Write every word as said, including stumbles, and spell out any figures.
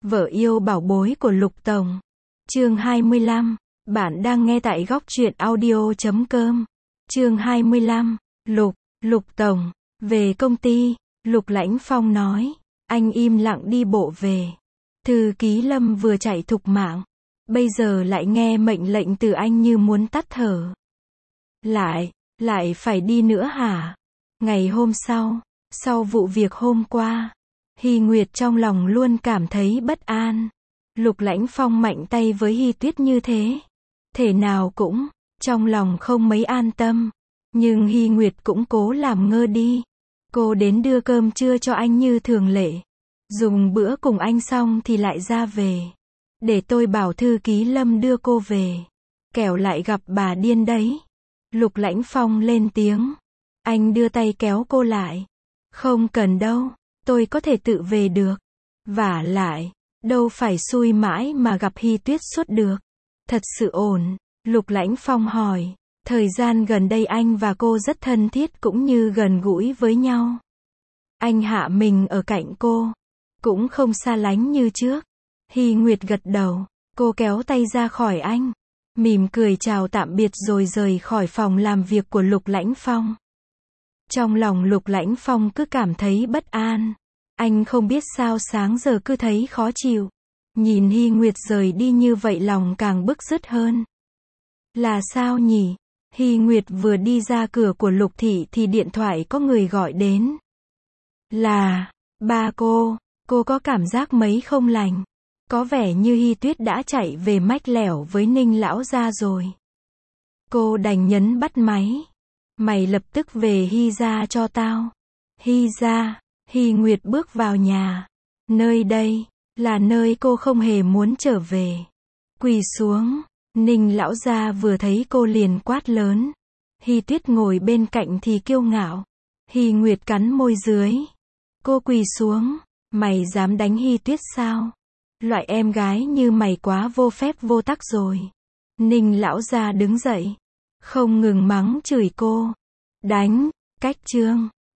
Vợ yêu bảo bối của Lục Tổng. Chương hai mươi lăm. Bạn đang nghe tại góc truyện audio chấm com. Chương hai mươi lăm. Lục, Lục Tổng. Về công ty, Lục Lãnh Phong nói. Anh im lặng đi bộ về. Thư ký Lâm vừa chạy thục mạng. Bây giờ lại nghe mệnh lệnh từ anh như muốn tắt thở. Lại, lại phải đi nữa hả? Ngày hôm sau, sau vụ việc hôm qua, Hy Nguyệt trong lòng luôn cảm thấy bất an. Lục Lãnh Phong mạnh tay với Hy Tuyết như thế, thể nào cũng, trong lòng không mấy an tâm. Nhưng Hy Nguyệt cũng cố làm ngơ đi. Cô đến đưa cơm trưa cho anh như thường lệ. Dùng bữa cùng anh xong thì lại ra về. Để tôi bảo thư ký Lâm đưa cô về. Kẻo lại gặp bà điên đấy. Lục Lãnh Phong lên tiếng. Anh đưa tay kéo cô lại. Không cần đâu, tôi có thể tự về được. Vả lại, đâu phải xui mãi mà gặp Hy Tuyết suốt được. Thật sự ổn, Lục Lãnh Phong hỏi. Thời gian gần đây anh và cô rất thân thiết cũng như gần gũi với nhau. Anh hạ mình ở cạnh cô, cũng không xa lánh như trước. Hy Nguyệt gật đầu, cô kéo tay ra khỏi anh, mỉm cười chào tạm biệt rồi rời khỏi phòng làm việc của Lục Lãnh Phong. Trong lòng Lục Lãnh Phong cứ cảm thấy bất an. Anh không biết sao sáng giờ cứ thấy khó chịu. Nhìn Hy Nguyệt rời đi như vậy lòng càng bứt rứt hơn. Là sao nhỉ? Hy Nguyệt vừa đi ra cửa của Lục Thị thì điện thoại có người gọi đến. Là, ba cô, cô có cảm giác mấy không lành. Có vẻ như Hy Tuyết đã chạy về mách lẻo với Ninh lão gia rồi. Cô đành nhấn bắt máy. Mày lập tức về Hy gia cho tao. Hy gia, Hy Nguyệt bước vào nhà. Nơi đây, là nơi cô không hề muốn trở về. Quỳ xuống, Ninh lão gia vừa thấy cô liền quát lớn. Hy Tuyết ngồi bên cạnh thì kiêu ngạo. Hy Nguyệt cắn môi dưới. Cô quỳ xuống, mày dám đánh Hy Tuyết sao? Loại em gái như mày quá vô phép vô tắc rồi. Ninh lão gia đứng dậy, không ngừng mắng chửi cô. Đánh, cách chương.